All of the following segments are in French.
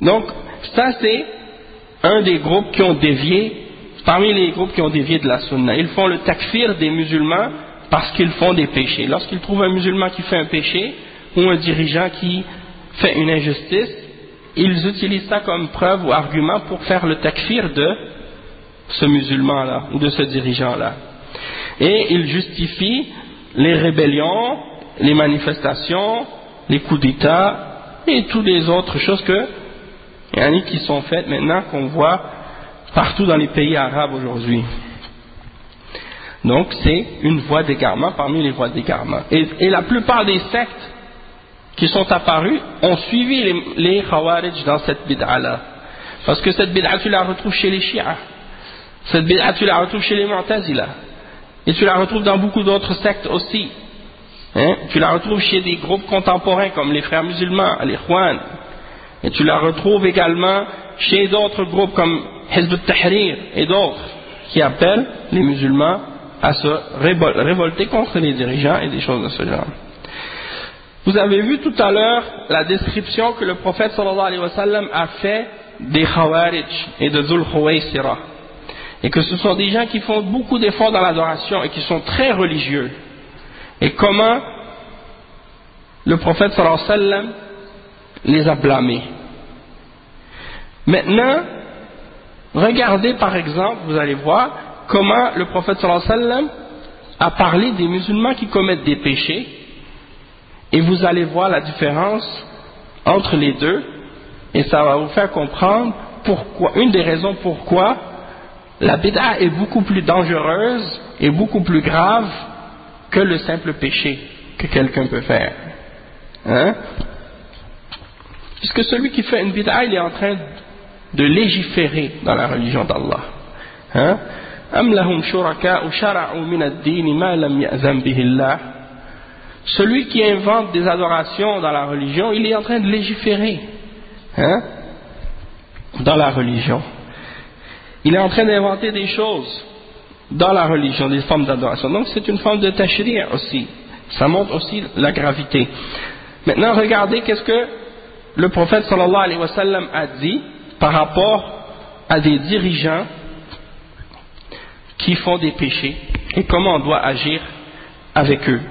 Donc, ça c'est un des groupes qui ont dévié, parmi les groupes qui ont dévié de la sunna. Ils font le takfir des musulmans parce qu'ils font des péchés. Lorsqu'ils trouvent un musulman qui fait un péché, ou un dirigeant qui fait une injustice, ils utilisent ça comme preuve ou argument pour faire le takfir de ce musulman-là, ou de ce dirigeant-là. Et ils justifient les rébellions, les manifestations, les coups d'État, et toutes les autres choses qui sont faites maintenant, qu'on voit partout dans les pays arabes aujourd'hui. Donc c'est une voie d'égarement parmi les voies d'égarement. Et la plupart des sectes qui sont apparues ont suivi les Khawarij dans cette bid'a-là. Parce que cette bid'a, tu la retrouves chez les Chiites. Cette bid'a, tu la retrouves chez les Mu'tazila. Et tu la retrouves dans beaucoup d'autres sectes aussi. Tu la retrouves chez des groupes contemporains comme les frères musulmans, les Ikhwan. Et tu la retrouves également chez d'autres groupes comme Hizb al-Tahrir et d'autres qui appellent les musulmans à se révolter contre les dirigeants et des choses de ce genre. Vous avez vu tout à l'heure la description que le prophète sallallahu alayhi wa sallam a fait des Khawarij et de Dhul Khuwaysira. Et que ce sont des gens qui font beaucoup d'efforts dans l'adoration et qui sont très religieux. Et comment le prophète sallallahu alayhi wa sallam les a blâmés. Maintenant, regardez par exemple, vous allez voir comment le prophète sallallahu alayhi wa sallam a parlé des musulmans qui commettent des péchés, et vous allez voir la différence entre les deux, et ça va vous faire comprendre pourquoi, une des raisons pourquoi la bid'a est beaucoup plus dangereuse et beaucoup plus grave que le simple péché que quelqu'un peut faire. Puisque celui qui fait une bid'a, il est en train de légiférer dans la religion d'Allah. Am lahum shuraka'u shara'u min ad-din ma lam ya'zam bihi Allah. Celui qui invente des adorations dans la religion, il est en train de légiférer dans la religion. Il est en train d'inventer des choses dans la religion, des formes d'adoration. Donc c'est une forme de tashri' aussi. Ça montre aussi la gravité. Maintenant regardez qu'est-ce que le prophète sallallahu alayhi wa sallam a dit par rapport à des dirigeants qui font des péchés et comment on doit agir avec eux.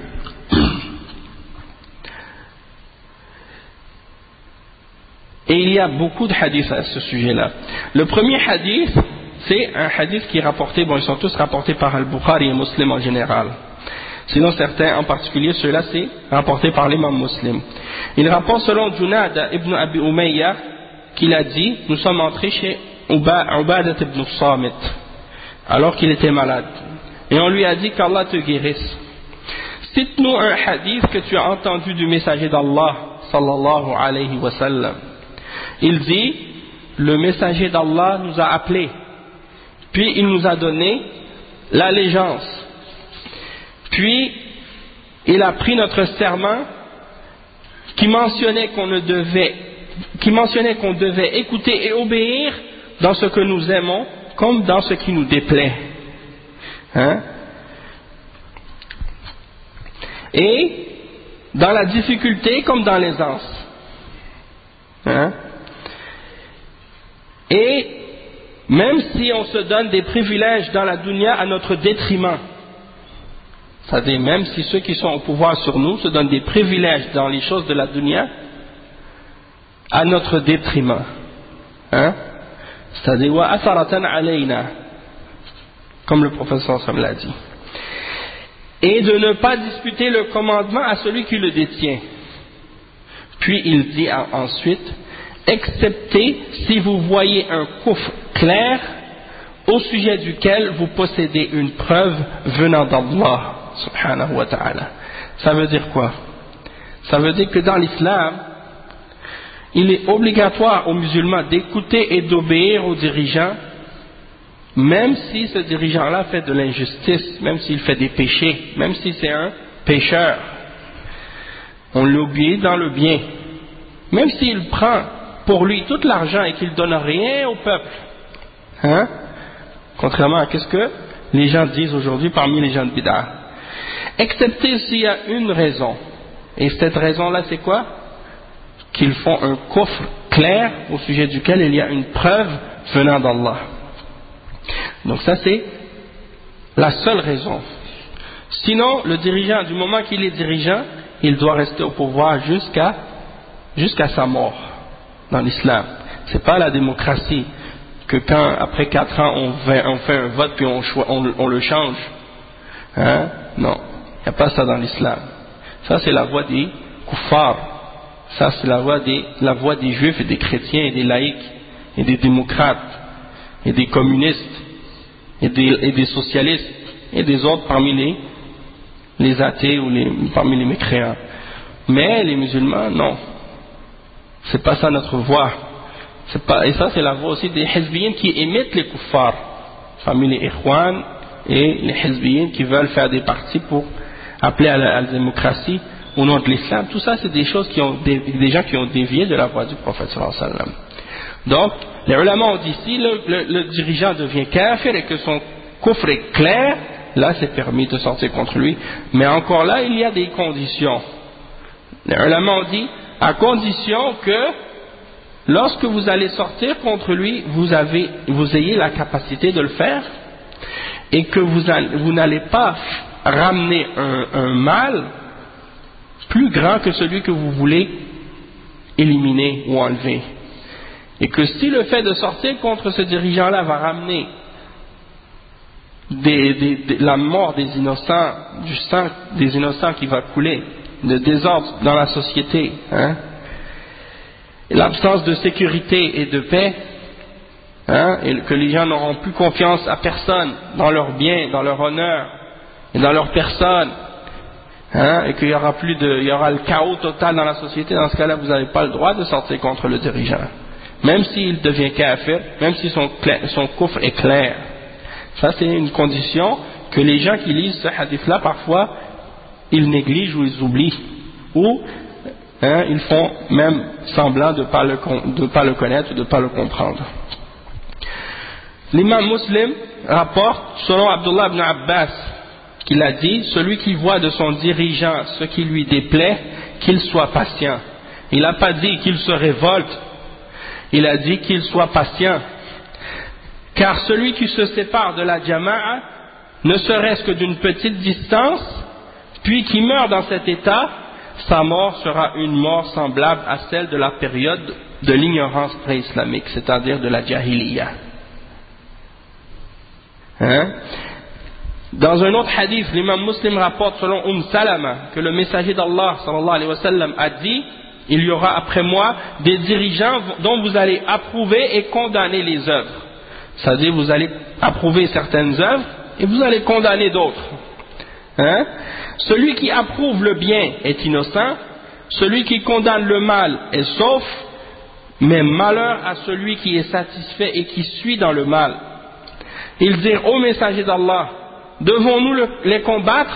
Et il y a beaucoup de hadiths à ce sujet-là. Le premier hadith, c'est un hadith qui est rapporté, ils sont tous rapportés par Al-Bukhari et Muslim en général. Sinon certains, en particulier ceux-là, c'est rapporté par l'imam Muslim. Il rapporte selon Junada ibn Abi Umayya qu'il a dit, nous sommes entrés chez Ubadat ibn Samit alors qu'il était malade. Et on lui a dit qu'Allah te guérisse. Cite-nous un hadith que tu as entendu du messager d'Allah sallallahu alayhi wa sallam. Il dit, le messager d'Allah nous a appelés, puis il nous a donné l'allégeance, puis il a pris notre serment qui mentionnait qu'on devait écouter et obéir dans ce que nous aimons comme dans ce qui nous déplaît. Et dans la difficulté comme dans l'aisance. Et même si on se donne des privilèges dans la dunya à notre détriment, c'est-à-dire même si ceux qui sont au pouvoir sur nous se donnent des privilèges dans les choses de la dunya à notre détriment, c'est-à-dire wa asaratan alayna, comme le professeur Sam l'a dit, et de ne pas disputer le commandement à celui qui le détient. Puis il dit ensuite, excepté si vous voyez un kufr clair au sujet duquel vous possédez une preuve venant d'Allah subhanahu wa ta'ala. Ça veut dire quoi? Ça veut dire que dans l'islam, il est obligatoire aux musulmans d'écouter et d'obéir aux dirigeants, même si ce dirigeant-là fait de l'injustice, même s'il fait des péchés, même si c'est un pécheur. On l'obéit dans le bien. Même s'il prend pour lui tout l'argent et qu'il ne donne rien au peuple. Contrairement à ce que les gens disent aujourd'hui parmi les gens de bid'a. Excepté s'il y a une raison. Et cette raison-là, c'est quoi? qu'ils font un kufr clair au sujet duquel il y a une preuve venant d'Allah. Donc ça c'est la seule raison. Sinon, le dirigeant, du moment qu'il est dirigeant, il doit rester au pouvoir jusqu'à sa mort dans l'islam. C'est pas la démocratie que quand après 4 ans on fait un vote puis on le change. Hein? Non, il n'y a pas ça dans l'islam. Ça c'est la voie des kuffars. Ça c'est la voie des juifs et des chrétiens et des laïcs et des démocrates et des communistes et des socialistes et des autres parmi les athées ou parmi les mécréants. Mais les musulmans, non. C'est pas ça notre voie. Et ça c'est la voie aussi des hizbiyin qui imitent les kuffars, parmi les ikhwan et les hizbiyin qui veulent faire des partis pour appeler à la démocratie au nom de l'islam. Tout ça c'est des choses des gens qui ont dévié de la voie du prophète sallallahu alayhi wa sallam. Donc les ulama ont dit si le dirigeant devient kafir et que son kufr est clair, là c'est permis de sortir contre lui. Mais encore là il y a des conditions. Les ulama ont dit à condition que lorsque vous allez sortir contre lui, vous ayez la capacité de le faire et que vous n'allez pas ramener un mal plus grand que celui que vous voulez éliminer ou enlever. Et que si le fait de sortir contre ce dirigeant-là va ramener la mort des innocents, du sang des innocents qui va couler, le désordre dans la société, hein, l'absence de sécurité et de paix, hein, et que les gens n'auront plus confiance à personne dans leurs biens, dans leur honneur et dans leur personne, hein, et qu'il y aura le chaos total dans la société. Dans ce cas-là, vous n'avez pas le droit de sortir contre le dirigeant, même s'il devient kafir, même si son kufr est clair. Ça c'est une condition que les gens qui lisent ce hadith-là parfois ils négligent ou ils oublient, ou ils font même semblant de ne pas le connaître ou de ne pas le comprendre. L'imam Muslim rapporte, selon Abdullah ibn Abbas, qu'il a dit, celui qui voit de son dirigeant ce qui lui déplaît, qu'il soit patient. Il n'a pas dit qu'il se révolte, il a dit qu'il soit patient. Car celui qui se sépare de la jama'a, ne serait-ce que d'une petite distance, puis qui meurt dans cet état, sa mort sera une mort semblable à celle de la période de l'ignorance pré-islamique, c'est-à-dire de la jahiliya. Hein? Dans un autre hadith, l'imam Muslim rapporte selon Salama que le messager d'Allah sallallahu alayhi wa sallam a dit, il y aura après moi des dirigeants dont vous allez approuver et condamner les œuvres. C'est-à-dire vous allez approuver certaines œuvres et vous allez condamner d'autres. Hein? Celui qui approuve le bien est innocent, celui qui condamne le mal est sauf, mais malheur à celui qui est satisfait et qui suit dans le mal. Ils dirent ô messager d'Allah, devons-nous les combattre?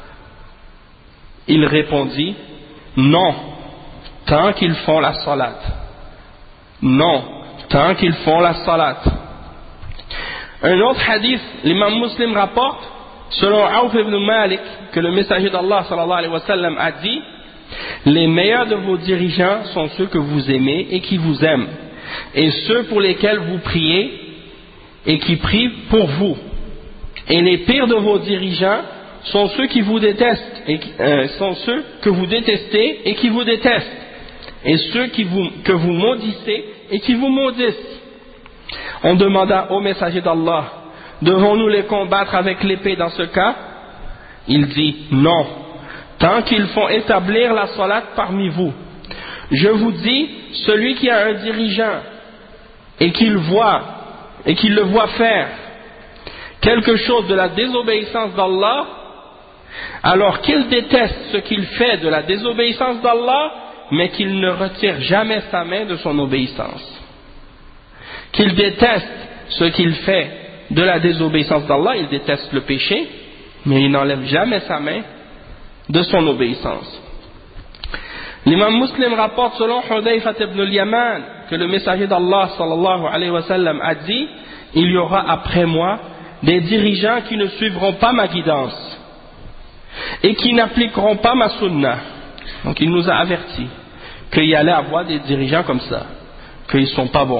Il répondit, non, tant qu'ils font la salat. Non, tant qu'ils font la salat. Un autre hadith, l'imam Muslim rapporte, selon Auf ibn Malik, que le messager d'Allah sallallahu alayhi wa sallam a dit, les meilleurs de vos dirigeants sont ceux que vous aimez et qui vous aiment, et ceux pour lesquels vous priez et qui prient pour vous. Et les pires de vos dirigeants sont ceux qui vous détestent, sont ceux que vous détestez et qui vous détestent, et ceux que vous maudissez et qui vous maudissent. On demanda au messager d'Allah, devons-nous les combattre avec l'épée dans ce cas? Il dit, non, tant qu'ils font établir la salat parmi vous. Je vous dis, celui qui a un dirigeant et qu'il le voit faire quelque chose de la désobéissance d'Allah, alors qu'il déteste ce qu'il fait de la désobéissance d'Allah, mais qu'il ne retire jamais sa main de son obéissance. Qu'il déteste ce qu'il fait de la désobéissance d'Allah, il déteste le péché, mais il n'enlève jamais sa main de son obéissance. L'imam Muslim rapporte selon Hudayfa ibn al-Yaman que le messager d'Allah sallallahu alayhi wa sallam a dit, il y aura après moi des dirigeants qui ne suivront pas ma guidance et qui n'appliqueront pas ma sunna. Donc il nous a avertis qu'il y allait avoir des dirigeants comme ça, qu'ils ne sont pas bons,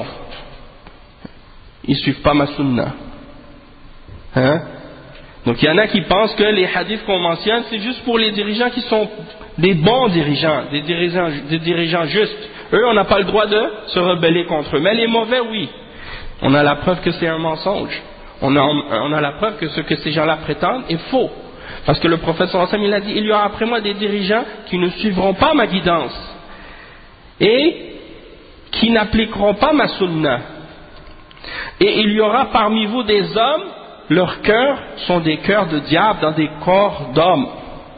ils ne suivent pas ma sunna. Hein? Donc il y en a qui pensent que les hadiths qu'on mentionne, c'est juste pour les dirigeants qui sont des bons dirigeants, des dirigeants justes. Eux, on n'a pas le droit de se rebeller contre eux. Mais les mauvais, oui. On a la preuve que c'est un mensonge. On a la preuve que ce que ces gens-là prétendent est faux. Parce que le prophète sallallahu alayhi wa sallam, il a dit, il y aura après moi des dirigeants qui ne suivront pas ma guidance et qui n'appliqueront pas ma sunna. Et il y aura parmi vous des hommes, leurs cœurs sont des cœurs de diable dans des corps d'hommes.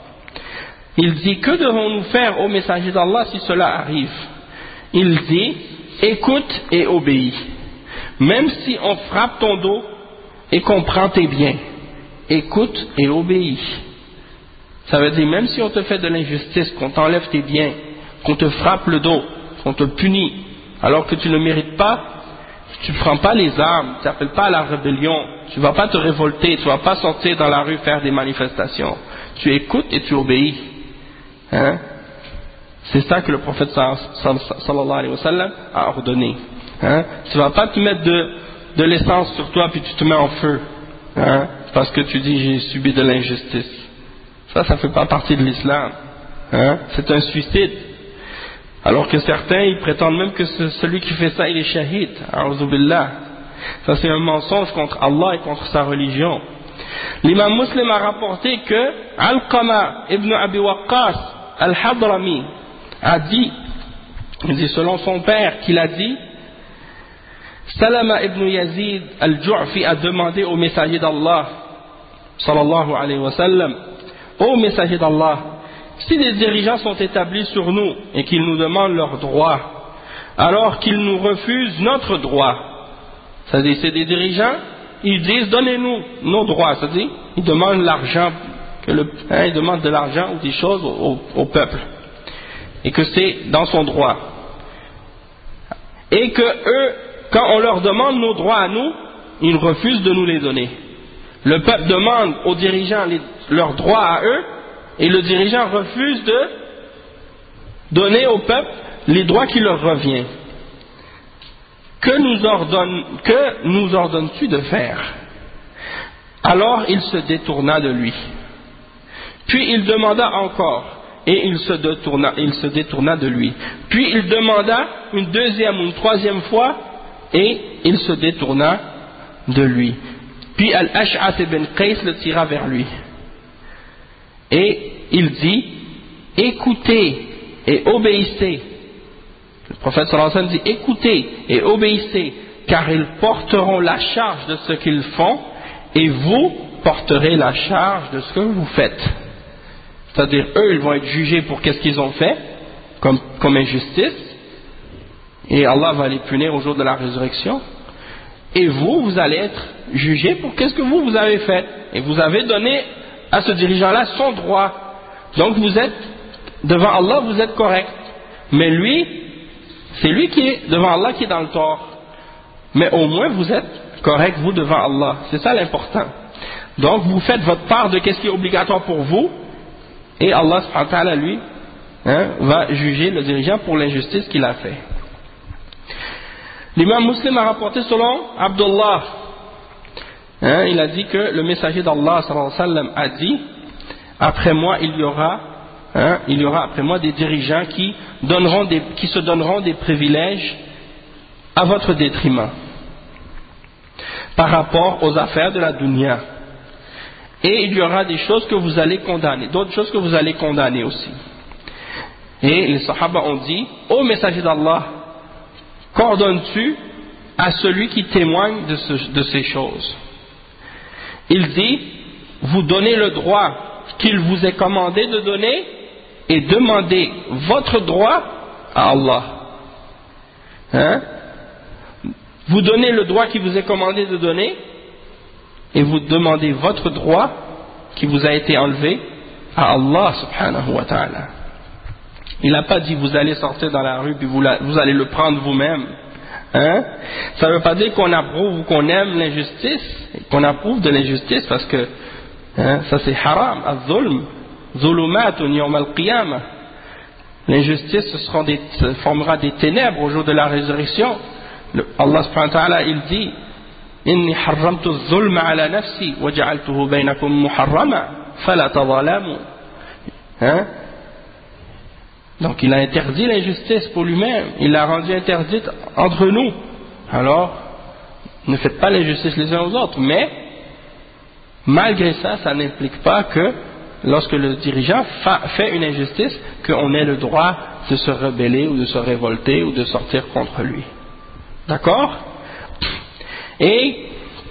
Il dit, que devons-nous faire, ô messager d'Allah, si cela arrive? Il dit, écoute et obéis. Même si on frappe ton dos et qu'on prend tes biens, écoute et obéis. Ça veut dire, même si on te fait de l'injustice, qu'on t'enlève tes biens, qu'on te frappe le dos, qu'on te punit, alors que tu ne mérites pas, tu ne prends pas les armes, tu n'appelles pas à la rébellion, tu ne vas pas te révolter, tu ne vas pas sortir dans la rue faire des manifestations. Tu écoutes et tu obéis. Hein? C'est ça que le prophète sallallahu alayhi wa sallam a ordonné. Hein? Tu ne vas pas te mettre de l'essence sur toi puis tu te mets en feu. Hein? Parce que tu dis j'ai subi de l'injustice. Ça ne fait pas partie de l'islam. Hein? C'est un suicide. Alors que certains, ils prétendent même que celui qui fait ça, il est shahid. A'udhu billah. Ça c'est un mensonge contre Allah et contre sa religion. L'imam Muslim a rapporté que Alqama ibn Abi Waqqas al-Hadrami a dit, selon son père, qu'il a dit, Salama ibn Yazid al-Ju'fi a demandé au messager d'Allah, sallallahu alayhi wa sallam, ô messager d'Allah, si des dirigeants sont établis sur nous et qu'ils nous demandent leurs droits, alors qu'ils nous refusent notre droit, c'est-à-dire c'est des dirigeants, ils disent donnez-nous nos droits, c'est-à-dire ils demandent l'argent, ils demandent de l'argent ou des choses au peuple, et que c'est dans son droit, et que eux, quand on leur demande nos droits à nous, ils refusent de nous les donner. Le peuple demande aux dirigeants leurs droits à eux, et le dirigeant refuse de donner au peuple les droits qui leur reviennent. Que nous ordonnes-tu de faire? Alors il se détourna de lui. Puis il demanda encore, et il se détourna de lui. Puis il demanda une deuxième ou une troisième fois, et il se détourna de lui. Puis Al-Ash'ath ibn Qais le tira vers lui. Et il dit, écoutez et obéissez. Le prophète sallallahu alayhi wa sallam dit, écoutez et obéissez, car ils porteront la charge de ce qu'ils font, et vous porterez la charge de ce que vous faites. C'est-à-dire, eux, ils vont être jugés pour qu'est-ce qu'ils ont fait, comme injustice, et Allah va les punir au jour de la résurrection. Et vous, vous allez être jugés pour qu'est-ce que vous avez fait. Et vous avez donné à ce dirigeant-là son droit. Donc vous êtes, devant Allah, vous êtes correct. Mais lui, c'est lui qui est, devant Allah, qui est dans le tort. Mais au moins vous êtes correct, vous, devant Allah. C'est ça l'important. Donc vous faites votre part de qu'est-ce qui est obligatoire pour vous, et Allah, subhanahu wa ta'ala, lui, va juger le dirigeant pour l'injustice qu'il a fait. L'imam Muslim a rapporté selon Abdullah, il a dit que le messager d'Allah sallallahu alayhi wa sallam a dit, après moi il y aura après moi des dirigeants qui se donneront des privilèges à votre détriment par rapport aux affaires de la dunya, et il y aura des choses que vous allez condamner, d'autres choses que vous allez condamner aussi. Et les sahaba ont dit, ô messager d'Allah, qu'ordonnes-tu à celui qui témoigne de ces choses? Il dit, vous donnez le droit qu'il vous est commandé de donner et demandez votre droit à Allah. Vous donnez le droit qui vous est commandé de donner et vous demandez votre droit qui vous a été enlevé à Allah subhanahu wa ta'ala. Il n'a pas dit vous allez sortir dans la rue puis vous allez le prendre vous-même. Ça ne veut pas dire qu'on approuve ou qu'on aime l'injustice, qu'on approuve de l'injustice, parce que ça c'est haram, az-zulm, zulumatun yawm al-qiyamah. l'injustice formera des ténèbres au jour de la résurrection. Allah subhanahu wa ta'ala, il dit inni harramtu az-zulma ala nafsi wa ja'altuhu baynakum muharrama fala tadhalamu. Donc il a interdit l'injustice pour lui-même, il l'a rendue interdite entre nous. Alors ne faites pas l'injustice les uns aux autres, mais malgré ça, ça n'implique pas que lorsque le dirigeant fait une injustice, qu'on ait le droit de se rebeller ou de se révolter ou de sortir contre lui. D'accord? Et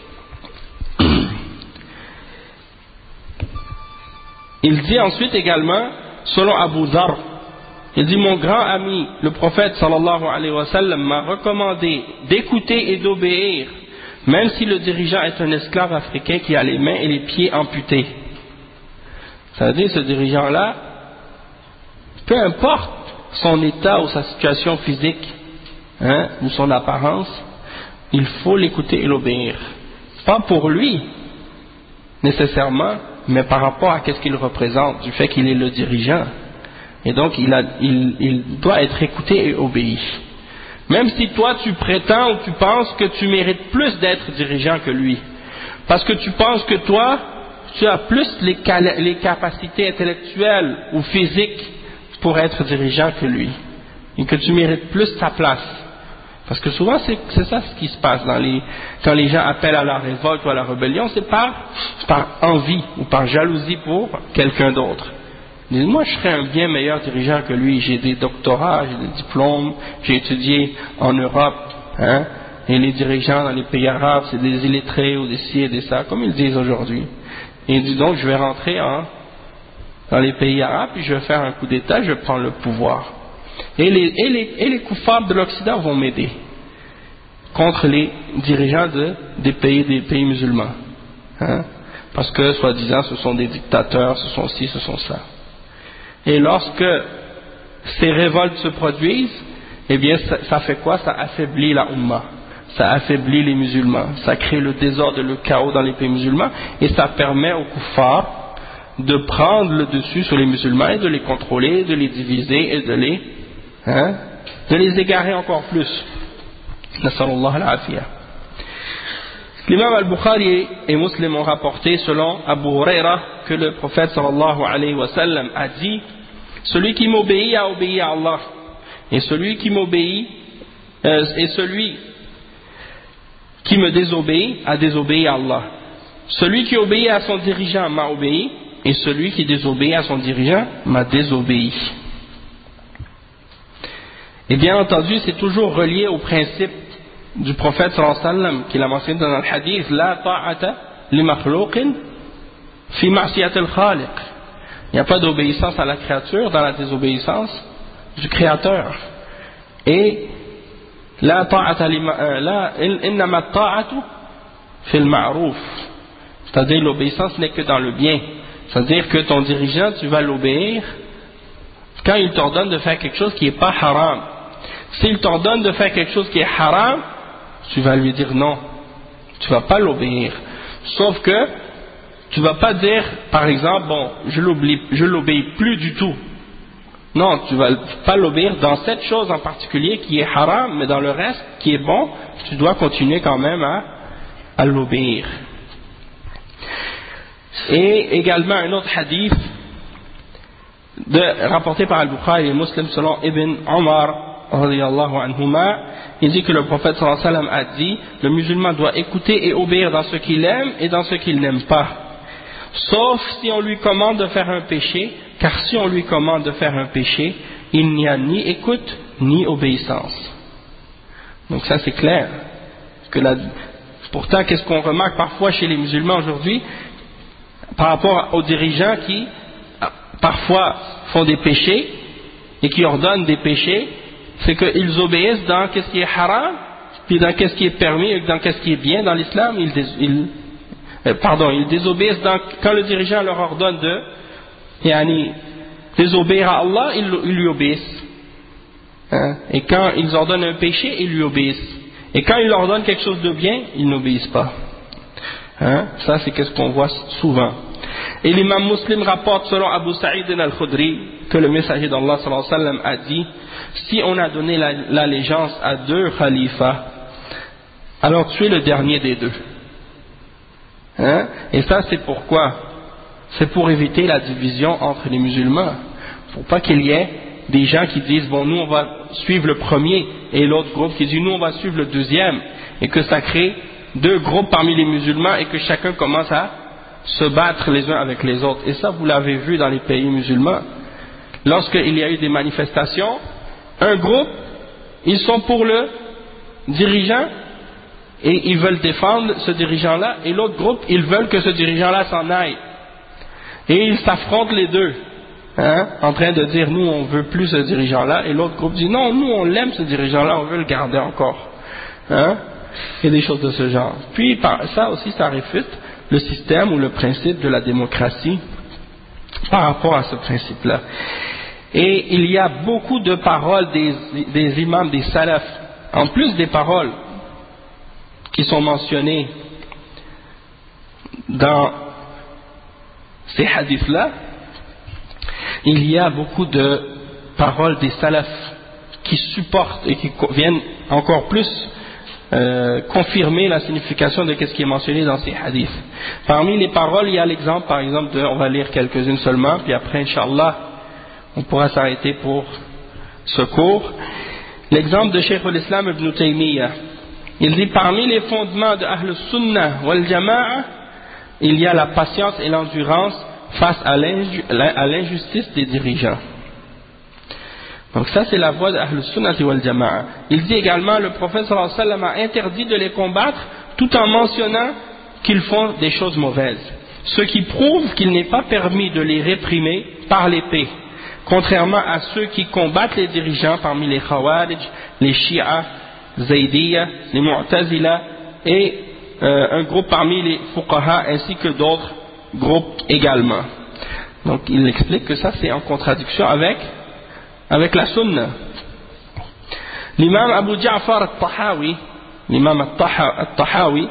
il dit ensuite également, selon Abu Dharr, il dit mon grand ami, le prophète sallallahu alayhi wa sallam m'a recommandé d'écouter et d'obéir, même si le dirigeant est un esclave africain qui a les mains et les pieds amputés. Ça veut dire ce dirigeant-là, peu importe son état ou sa situation physique, ou son apparence, il faut l'écouter et l'obéir. Pas pour lui, nécessairement, mais par rapport à ce qu'il représente, du fait qu'il est le dirigeant. Et donc il doit être écouté et obéi. Même si toi tu prétends ou tu penses que tu mérites plus d'être dirigeant que lui, parce que tu penses que toi tu as plus les capacités intellectuelles ou physiques pour être dirigeant que lui, et que tu mérites plus sa place. Parce que souvent c'est ça ce qui se passe quand les gens appellent à la révolte ou à la rébellion, c'est par envie ou par jalousie pour quelqu'un d'autre. Ils disent, moi je serais un bien meilleur dirigeant que lui, j'ai des doctorats, j'ai des diplômes, j'ai étudié en Europe, et les dirigeants dans les pays arabes c'est des illettrés ou des ci et des ça, comme ils disent aujourd'hui. Et ils disent donc je vais rentrer dans les pays arabes, puis je vais faire un coup d'état, je vais prendre le pouvoir. Et les koufars de l'Occident vont m'aider contre les dirigeants des pays musulmans. Parce que, soi-disant, ce sont des dictateurs, ce sont ci, ce sont ça. Et lorsque ces révoltes se produisent, eh bien, ça fait quoi? Ça affaiblit la Ummah. Ça affaiblit les musulmans. Ça crée le désordre et le chaos dans les pays musulmans. Et ça permet aux koufars de prendre le dessus sur les musulmans et de les contrôler, de les diviser et de les égarer encore plus. Nasallallahu al-afiyah. L'imam al-Bukhari et Muslim ont rapporté selon Abu Huraira que le prophète sallallahu alayhi wa sallam a dit celui qui m'obéit a obéi à Allah et celui qui m'obéit et celui qui me désobéit a désobéi à Allah. Celui qui obéit à son dirigeant m'a obéi et celui qui désobéit à son dirigeant m'a désobéi. Et bien entendu, c'est toujours relié au principe du prophète sallallahu alayhi wa sallam qu'il a mentionné dans le hadith la ta'ata li makhluqin fi ma'siyat al-khaliq. Il n'y a pas d'obéissance à la créature dans la désobéissance du créateur. Et la ta'ata innama ta'atu fi al-ma'ruf, c'est-à-dire l'obéissance n'est que dans le bien, c'est-à-dire que ton dirigeant tu vas l'obéir quand il t'ordonne de faire quelque chose qui n'est pas haram. S'il t'ordonne de faire quelque chose qui est haram, tu vas lui dire non, tu ne vas pas l'obéir. Sauf que tu ne vas pas dire, par exemple, bon, je l'obéis plus du tout. Non, tu ne vas pas l'obéir dans cette chose en particulier qui est haram, mais dans le reste qui est bon, tu dois continuer quand même à l'obéir. Et également un autre hadith rapporté par Al-Bukhari et Muslim selon Ibn Omar radiyallahu anhuma, il dit que le prophète sallallahu alayhi wa sallam a dit le musulman doit écouter et obéir dans ce qu'il aime et dans ce qu'il n'aime pas, sauf si on lui commande de faire un péché, car si on lui commande de faire un péché, il n'y a ni écoute ni obéissance. Donc ça c'est clair. Pourtant, qu'est-ce qu'on remarque parfois chez les musulmans aujourd'hui par rapport aux dirigeants qui parfois font des péchés et qui ordonnent des péchés, c'est qu'ils obéissent dans qu'est-ce qui est haram, puis dans qu'est-ce qui est permis et dans qu'est-ce qui est bien dans l'islam, ils désobéissent quand le dirigeant leur ordonne de désobéir à Allah, ils lui obéissent. Et quand ils ordonnent un péché, ils lui obéissent. Et quand ils leur donnent quelque chose de bien, ils n'obéissent pas. Ça c'est qu'est-ce qu'on voit souvent. Et l'imam Muslim rapporte selon Abu Sa'id al-Khudri que le messager d'Allah sallallahu alayhi wa sallam a dit, si on a donné l'allégeance à 2 khalifas, alors tuez le dernier des 2. Hein? Et ça c'est pourquoi? C'est pour éviter la division entre les musulmans, pour pas qu'il y ait des gens qui disent bon nous on va suivre le premier et l'autre groupe qui dit nous on va suivre le deuxième, et que ça crée 2 groupes parmi les musulmans et que chacun commence à se battre les uns avec les autres. Et ça vous l'avez vu dans les pays musulmans, lorsqu'il y a eu des manifestations, un groupe ils sont pour le dirigeant et ils veulent défendre ce dirigeant là, et l'autre groupe ils veulent que ce dirigeant là s'en aille, et ils s'affrontent les deux. Hein, en train de dire nous on veut plus ce dirigeant là, et l'autre groupe dit non nous on l'aime ce dirigeant là, on veut le garder encore. Hein, et des choses de ce genre. Puis ça aussi ça réfute le système ou le principe de la démocratie par rapport à ce principe là. Et il y a beaucoup de paroles des imams, des salafs, en plus des paroles qui sont mentionnées dans ces hadiths là, il y a beaucoup de paroles des salafs qui supportent et qui viennent encore plus confirmer la signification de ce qui est mentionné dans ces hadiths. Parmi les paroles, il y a l'exemple, par exemple, on va lire quelques-unes seulement, puis après, Inch'Allah, on pourra s'arrêter pour ce cours. L'exemple de Cheikh al-Islam ibn Taymiyyah. Il dit, parmi les fondements de Ahl Sunnah wal Jama'a, il y a la patience et l'endurance face à l'injustice des dirigeants. Donc ça c'est la voie d'Ahl Sunnah wal Jama'a. Il dit également, le prophète sallallahu alayhi wa sallam a interdit de les combattre tout en mentionnant qu'ils font des choses mauvaises, ce qui prouve qu'il n'est pas permis de les réprimer par l'épée, contrairement à ceux qui combattent les dirigeants parmi les Khawarij, les Shia, Zaydiyya, les Mu'tazila et un groupe parmi les Fuqaha ainsi que d'autres groupes également. Donc il explique que ça c'est en contradiction avec la Sunna. L'imam Abu Ja'far al-Tahawi, l'imam al-Tahawi,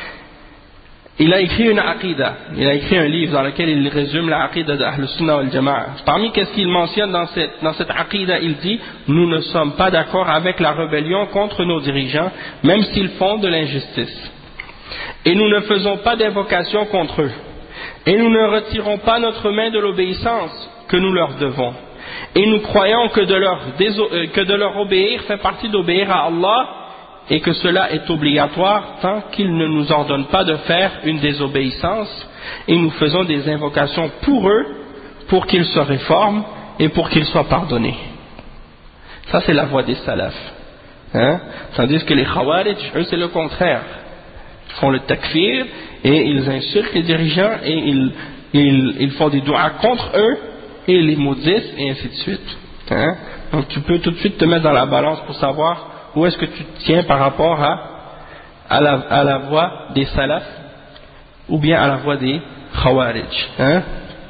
il a écrit une aqida, il a écrit un livre dans lequel il résume la aqida d'Ahl Sunnah wal Jama'a. Parmi qu'est-ce qu'il mentionne dans cette aqida, il dit, nous ne sommes pas d'accord avec la rébellion contre nos dirigeants, même s'ils font de l'injustice. Et nous ne faisons pas d'invocation contre eux. Et nous ne retirons pas notre main de l'obéissance que nous leur devons. Et nous croyons que de leur obéir fait partie d'obéir à Allah, et que cela est obligatoire tant qu'il ne nous ordonne pas de faire une désobéissance, et nous faisons des invocations pour eux, pour qu'ils se réforment et pour qu'ils soient pardonnés. Ça c'est la voie des salafs. Hein? Tandis que les Khawarij, eux c'est le contraire. Ils font le takfir et ils insultent les dirigeants et ils font des doigts contre eux et les maudissent et ainsi de suite. Hein? Donc tu peux tout de suite te mettre dans la balance pour savoir où est-ce que tu te tiens par rapport à la voie des salafs ou bien à la voie des Khawarij. Hein?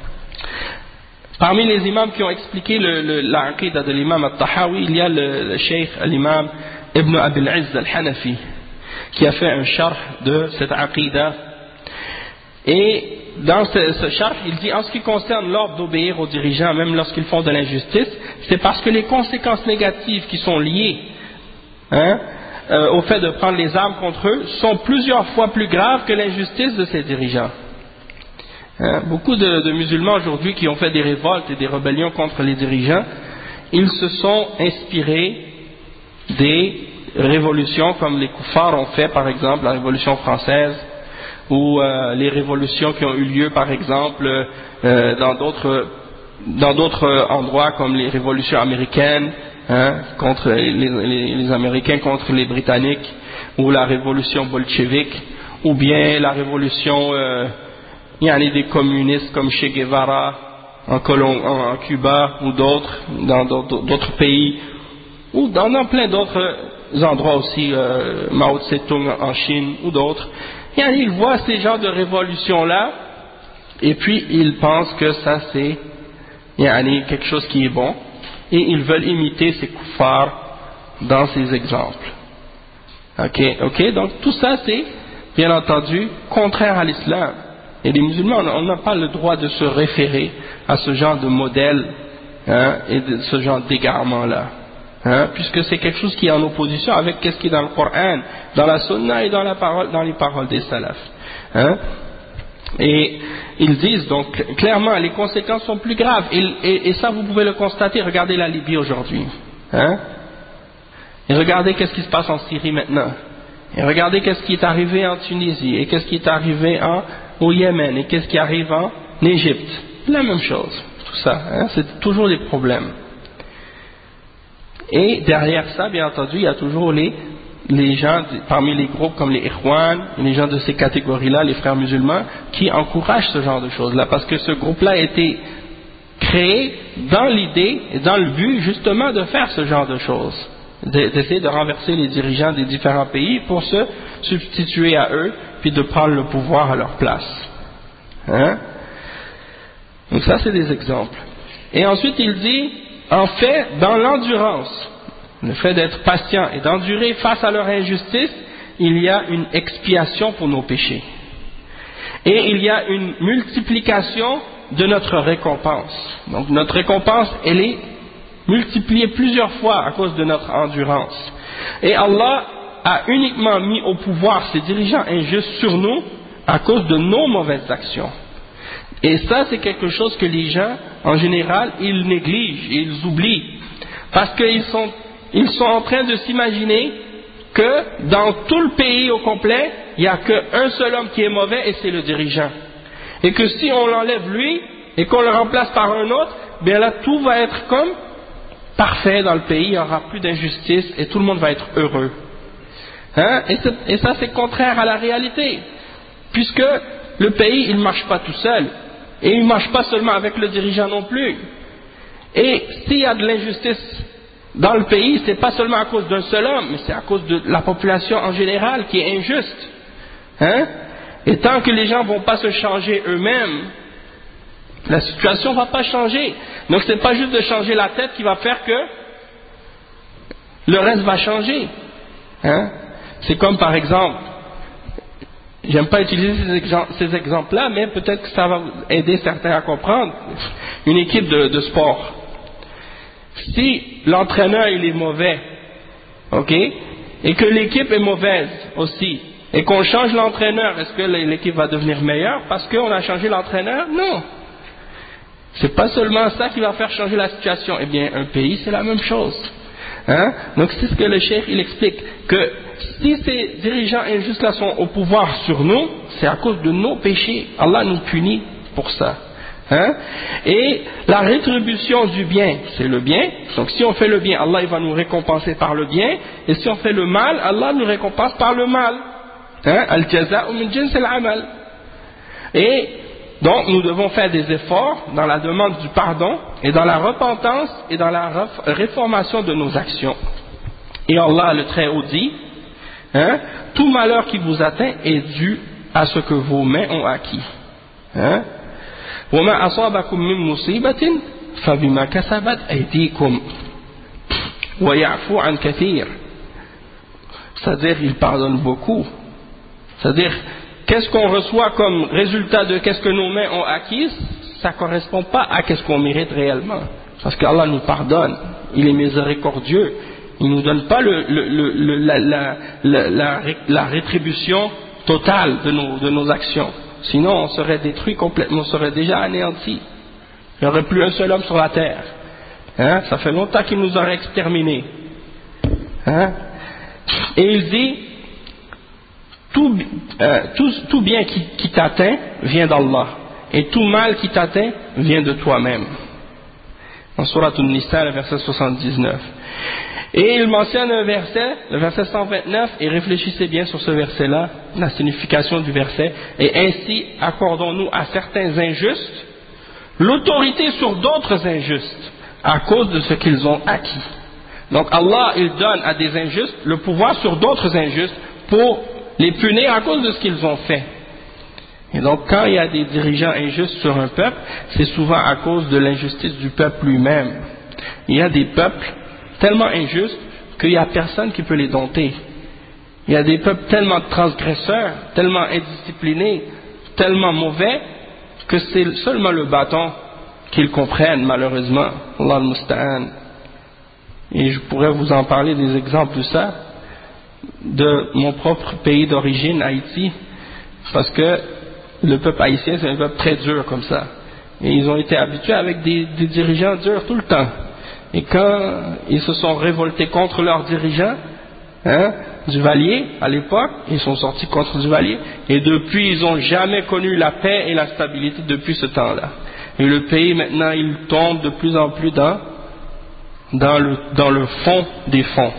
Parmi les imams qui ont expliqué l'aqida de l'imam al-Tahawi, il y a le cheikh l'imam Ibn Abil Izz al-Hanafi qui a fait un sharh de cette aqida. Et dans ce sharh, il dit, en ce qui concerne l'ordre d'obéir aux dirigeants, même lorsqu'ils font de l'injustice, c'est parce que les conséquences négatives qui sont liées au fait de prendre les armes contre eux sont plusieurs fois plus graves que l'injustice de ces dirigeants. Beaucoup de musulmans aujourd'hui qui ont fait des révoltes et des rébellions contre les dirigeants, ils se sont inspirés des révolutions comme les koufars ont fait, par exemple la révolution française, ou les révolutions qui ont eu lieu par exemple dans d'autres endroits comme les révolutions américaines, contre les Américains contre les Britanniques, ou la révolution bolchevique, ou bien la révolution il y en a des communistes comme Che Guevara en Cuba ou d'autres, dans d'autres pays, ou dans plein d'autres endroits aussi, Mao Tse-tung en Chine ou d'autres. Ils voient ces genres de révolutions-là, et puis ils pensent que ça c'est quelque chose qui est bon, et ils veulent imiter ces koufars dans ces exemples. Ok, donc tout ça c'est, bien entendu, contraire à l'islam. Et les musulmans, on n'a pas le droit de se référer à ce genre de modèle et de ce genre d'égarement-là. Puisque c'est quelque chose qui est en opposition avec ce qui est dans le Coran, dans la Sunna et dans les paroles des salafs. Et ils disent donc clairement les conséquences sont plus graves et ça vous pouvez le constater. Regardez la Libye aujourd'hui, et regardez qu'est-ce qui se passe en Syrie maintenant, et regardez qu'est-ce qui est arrivé en Tunisie, et qu'est-ce qui est arrivé au Yémen, et qu'est-ce qui arrive en Égypte. La même chose, tout ça, c'est toujours des problèmes. Et derrière ça, bien entendu, il y a toujours les gens, parmi les groupes comme les Ikhwan, les gens de ces catégories-là, les frères musulmans, qui encouragent ce genre de choses-là, parce que ce groupe-là a été créé dans l'idée et dans le but justement de faire ce genre de choses, d'essayer de renverser les dirigeants des différents pays pour se substituer à eux, puis de prendre le pouvoir à leur place. Donc ça, c'est des exemples. Et ensuite, il dit, en fait, dans l'endurance, le fait d'être patient et d'endurer face à leur injustice, il y a une expiation pour nos péchés. Et il y a une multiplication de notre récompense. Donc notre récompense, elle est multipliée plusieurs fois à cause de notre endurance. Et Allah a uniquement mis au pouvoir ces dirigeants injustes sur nous à cause de nos mauvaises actions. Et ça, c'est quelque chose que les gens, en général, ils négligent, ils oublient. Parce qu'ils sont en train de s'imaginer que dans tout le pays au complet, il n'y a qu'un seul homme qui est mauvais et c'est le dirigeant. Et que si on l'enlève lui et qu'on le remplace par un autre, bien là tout va être comme parfait dans le pays, il n'y aura plus d'injustice et tout le monde va être heureux. Et ça c'est contraire à la réalité. Puisque le pays il ne marche pas tout seul. Et il ne marche pas seulement avec le dirigeant non plus. Et s'il y a de l'injustice dans le pays, ce n'est pas seulement à cause d'un seul homme, mais c'est à cause de la population en général qui est injuste. Et tant que les gens ne vont pas se changer eux-mêmes, la situation ne va pas changer. Donc ce n'est pas juste de changer la tête qui va faire que le reste va changer. C'est comme par exemple, j'aime pas utiliser ces exemples-là, mais peut-être que ça va aider certains à comprendre. Une équipe de sport. Si l'entraîneur il est mauvais, ok, et que l'équipe est mauvaise aussi, et qu'on change l'entraîneur, est-ce que l'équipe va devenir meilleure parce qu'on a changé l'entraîneur? Non. C'est pas seulement ça qui va faire changer la situation. Eh bien, un pays, c'est la même chose. Donc c'est ce que le cheikh il explique, que si ces dirigeants injustes là sont au pouvoir sur nous, c'est à cause de nos péchés. Allah nous punit pour ça. Et la rétribution du bien, c'est le bien. Donc si on fait le bien, Allah il va nous récompenser par le bien. Et si on fait le mal, Allah nous récompense par le mal. Al-jaza'u min jins al-amal. Et donc nous devons faire des efforts dans la demande du pardon et dans la repentance et dans la réformation de nos actions. Et Allah le Très-Haut dit, tout malheur qui vous atteint est dû à ce que vos mains ont acquis. وَمَا أَصَابَكُم مِّن مُّصِيبَةٍ فَبِمَا كَسَبَتْ أَيْدِيكُمْ وَيَعْفُو عَنْ كَثِيرٍ. C'est-à-dire, il pardonne beaucoup. C'est-à-dire, qu'est-ce qu'on reçoit comme résultat de qu'est-ce que nos mains ont acquis, ça ne correspond pas à qu'est-ce qu'on mérite réellement. Parce qu'Allah nous pardonne, il est miséricordieux, il ne nous donne pas la rétribution totale de nos actions. Sinon on serait détruit complètement, on serait déjà anéanti. Il n'y aurait plus un seul homme sur la terre. Ça fait longtemps qu'il nous aurait exterminés. Et il dit, tout bien qui t'atteint vient d'Allah, et tout mal qui t'atteint vient de toi-même. En Surat An-Nisa, le verset 79. Et il mentionne un verset, le verset 129, et réfléchissez bien sur ce verset-là, la signification du verset. Et ainsi accordons-nous à certains injustes l'autorité sur d'autres injustes à cause de ce qu'ils ont acquis. Donc Allah, il donne à des injustes le pouvoir sur d'autres injustes pour les punir à cause de ce qu'ils ont fait. Et donc quand il y a des dirigeants injustes sur un peuple, c'est souvent à cause de l'injustice du peuple lui-même. Il y a des peuples tellement injustes qu'il n'y a personne qui peut les dompter. Il y a des peuples tellement transgresseurs, tellement indisciplinés, tellement mauvais, que c'est seulement le bâton qu'ils comprennent malheureusement. Allah al-Musta'an. Et je pourrais vous en parler des exemples de ça, de mon propre pays d'origine, Haïti, parce que le peuple haïtien c'est un peuple très dur comme ça. Et ils ont été habitués avec des dirigeants durs tout le temps. Et quand ils se sont révoltés contre leurs dirigeants, Duvalier à l'époque, ils sont sortis contre Duvalier, et depuis ils n'ont jamais connu la paix et la stabilité depuis ce temps-là. Et le pays maintenant il tombe de plus en plus dans le fond des fonds.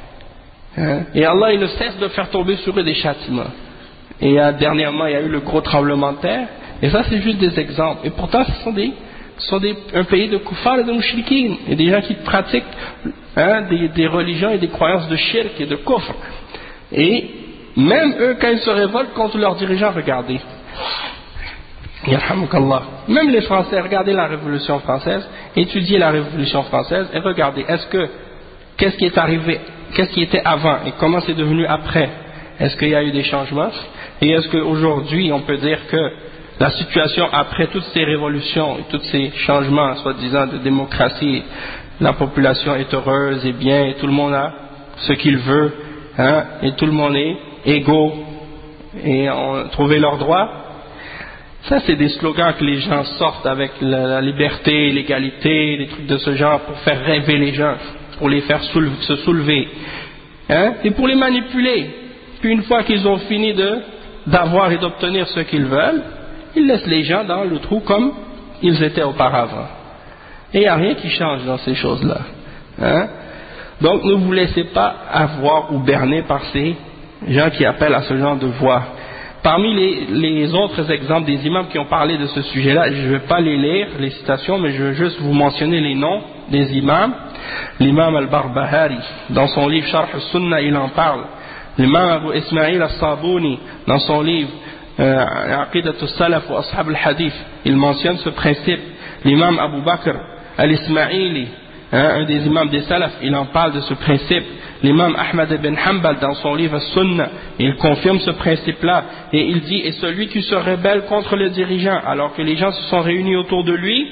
Et Allah il ne cesse de faire tomber sur eux des châtiments. Et dernièrement il y a eu le gros tremblement de terre, et ça c'est juste des exemples. Et pourtant ce sont un pays de kuffar et de mushrikin, et des gens qui pratiquent des religions et des croyances de shirk et de kufr. Et même eux quand ils se révoltent contre leurs dirigeants, regardez, yarhamukallah, même les Français, regardez la Révolution française, étudiez la Révolution française et regardez qu'est-ce qui est arrivé, qu'est-ce qui était avant et comment c'est devenu après. Est-ce qu'il y a eu des changements? Et est-ce qu'aujourd'hui on peut dire que la situation après toutes ces révolutions et tous ces changements soi-disant de démocratie, la population est heureuse et bien, et tout le monde a ce qu'il veut, et tout le monde est égaux et ont trouvé leurs droits? Ça c'est des slogans que les gens sortent avec la liberté, l'égalité, des trucs de ce genre pour faire rêver les gens, pour les faire se soulever, et pour les manipuler. Puis une fois qu'ils ont fini d'avoir et d'obtenir ce qu'ils veulent, ils laissent les gens dans le trou comme ils étaient auparavant. Et il n'y a rien qui change dans ces choses-là. Donc ne vous laissez pas avoir ou berner par ces gens qui appellent à ce genre de voie. Parmi les autres exemples des imams qui ont parlé de ce sujet-là, je ne vais pas les lire, les citations, mais je vais juste vous mentionner les noms des imams. L'imam al-Barbahari, dans son livre Sharh al-Sunnah, il en parle. L'imam Abu Ismail al-Sabouni, dans son livre Aqidat al-Salaf wa Ashab al-Hadith, il mentionne ce principe. L'imam Abu Bakr al-Ismaili, un des imams des Salaf, il en parle de ce principe. L'imam Ahmad ibn Hanbal, dans son livre Sunnah, il confirme ce principe-là, et il dit: et celui qui se rebelle contre le dirigeant alors que les gens se sont réunis autour de lui,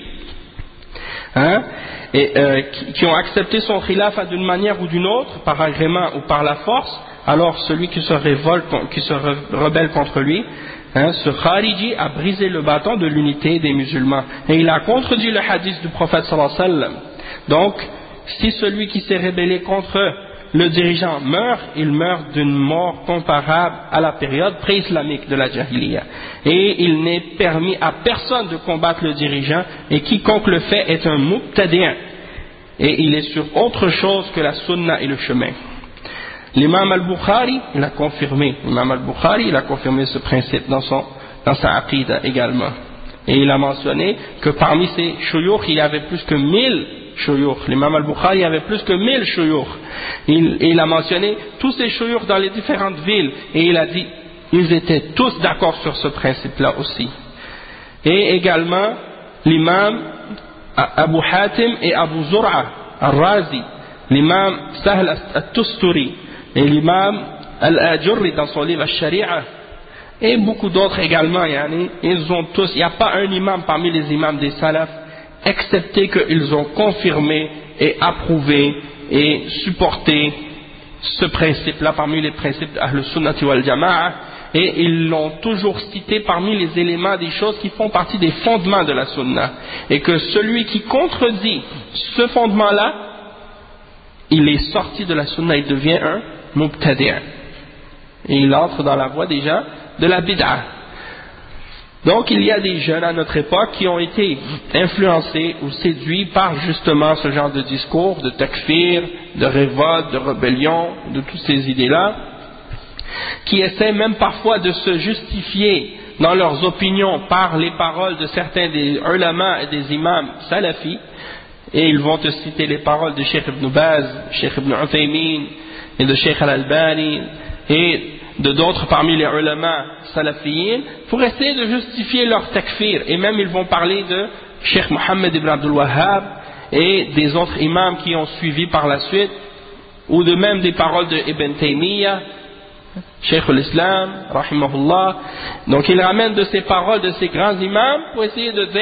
qui ont accepté son khilafa d'une manière ou d'une autre, par agrément ou par la force, alors celui qui se révolte, qui se rebelle contre lui, ce Khariji a brisé le bâton de l'unité des musulmans, et il a contredit le hadith du prophète sallallahu alayhi wa sallam. Donc si celui qui s'est rébellé contre le dirigeant meurt, il meurt d'une mort comparable à la période pré-islamique de la Jahiliya, et il n'est permis à personne de combattre le dirigeant, et quiconque le fait est un mubtadi'in, et il est sur autre chose que la sunna et le chemin. L'imam al-Bukhari, il a confirmé ce principe dans sa aqida également, et il a mentionné que parmi ses shuyukh il y avait plus que 1000 shuyukh. L'imam al-Bukhari avait plus que 1000 shuyukh. Il a mentionné tous ces shuyukh dans les différentes villes, et il a dit ils étaient tous d'accord sur ce principe-là aussi. Et également l'imam Abu Hatim et Abu Zur'a al-Razi, l'imam Sahl al-Tusturi et l'imam al-Ajurri dans son livre al-Shari'a, et beaucoup d'autres également. Ils ont tous, il n'y a pas un imam parmi les imams des salaf excepté qu'ils ont confirmé et approuvé et supporté ce principe-là parmi les principes d'Ahl Sunnati wal Jama'a, et ils l'ont toujours cité parmi les éléments des choses qui font partie des fondements de la Sunna, et que celui qui contredit ce fondement-là, il est sorti de la Sunna, il devient un mubtadi', et il entre dans la voie déjà de la bid'ah. Donc il y a des jeunes à notre époque qui ont été influencés ou séduits par justement ce genre de discours, de takfir, de révolte, de rébellion, de toutes ces idées-là, qui essaient même parfois de se justifier dans leurs opinions par les paroles de certains des ulama et des imams salafis, et ils vont te citer les paroles de Cheikh Ibn Baz, Cheikh Ibn Uthaymin et de Cheikh Al-Albani et de d'autres parmi les ulama salafiyin, pour essayer de justifier leur takfir. Et même ils vont parler de Cheikh Mohammed ibn Abdul Wahhab et des autres imams qui ont suivi par la suite, ou de même des paroles de Ibn Taymiyyah, Cheikh al-Islam rahimahullah. Donc ils ramènent de ces paroles de ces grands imams pour essayer de dire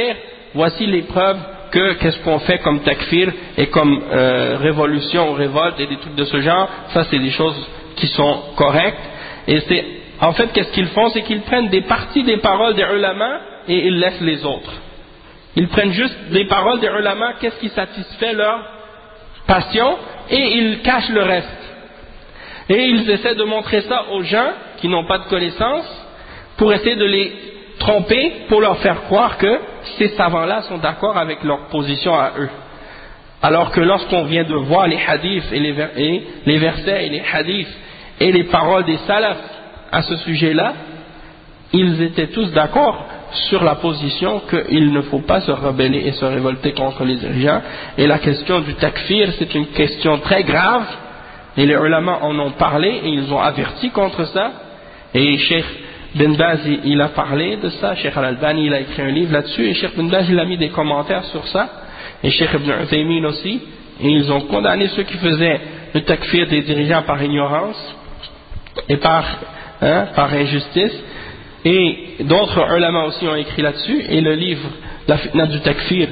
voici les preuves que qu'est-ce qu'on fait comme takfir et comme révolution ou révolte et des trucs de ce genre, ça c'est des choses qui sont correctes. Et c'est, en fait, qu'est-ce qu'ils font, c'est qu'ils prennent des parties des paroles des ulama et ils laissent les autres. Ils prennent juste des paroles des ulama, qu'est-ce qui satisfait leur passion, et ils cachent le reste. Et ils essaient de montrer ça aux gens qui n'ont pas de connaissances pour essayer de les tromper, pour leur faire croire que ces savants-là sont d'accord avec leur position à eux. Alors que lorsqu'on vient de voir les hadiths et les versets et les hadiths et les paroles des salafs à ce sujet-là, ils étaient tous d'accord sur la position qu'il ne faut pas se rebeller et se révolter contre les dirigeants. Et la question du takfir, c'est une question très grave, et les ulama en ont parlé et ils ont averti contre ça. Et Cheikh Ben Baz il a parlé de ça, Cheikh Al-Albani il a écrit un livre là-dessus, et Cheikh Ben Baz il a mis des commentaires sur ça, et Cheikh Ibn Uthaymin aussi, et ils ont condamné ceux qui faisaient le takfir des dirigeants par ignorance et par injustice. Et d'autres ulama aussi ont écrit là-dessus, et le livre La fitna du takfir,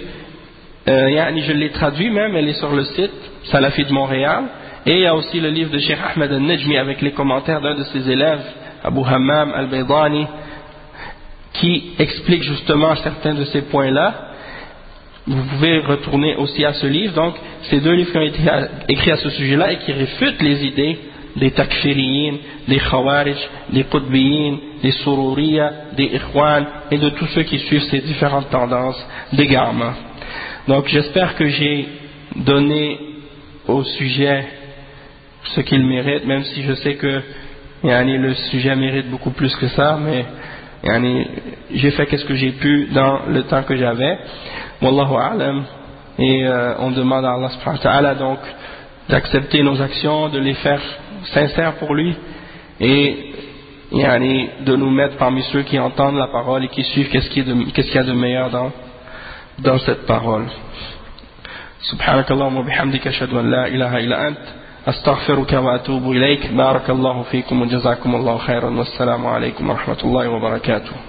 je l'ai traduit même, elle est sur le site Salafi de Montréal, et il y a aussi le livre de Cheikh Ahmed al-Najmi avec les commentaires d'un de ses élèves, Abu Hammam al-Baydani, qui explique justement certains de ces points-là. Vous pouvez retourner aussi à ce livre. Donc, ces deux livres qui ont été écrits à ce sujet-là et qui réfutent les idées des takfiriyin, des khawarij, des qutbiyin, des sururiya, des ikhwan et de tous ceux qui suivent ces différentes tendances d'égarement. Donc, j'espère que j'ai donné au sujet ce qu'il mérite, même si je sais que le sujet mérite beaucoup plus que ça, mais j'ai fait ce que j'ai pu dans le temps que j'avais. Wallahu a'lam. Et on demande à Allah subhanahu wa ta'ala donc d'accepter nos actions, de les faire sincères pour lui, et de nous mettre parmi ceux qui entendent la parole et qui suivent qu'est-ce qu'il y a de meilleur dans cette parole. Subhanakallahumma bihamdika ashhadu an la ilaha illa ant astaghfiruka wa atubu ilayk. Barakallahu fikum wa jazakumullahu khairan. Wassalamu alaykum wa rahmatullahi wa barakatuh.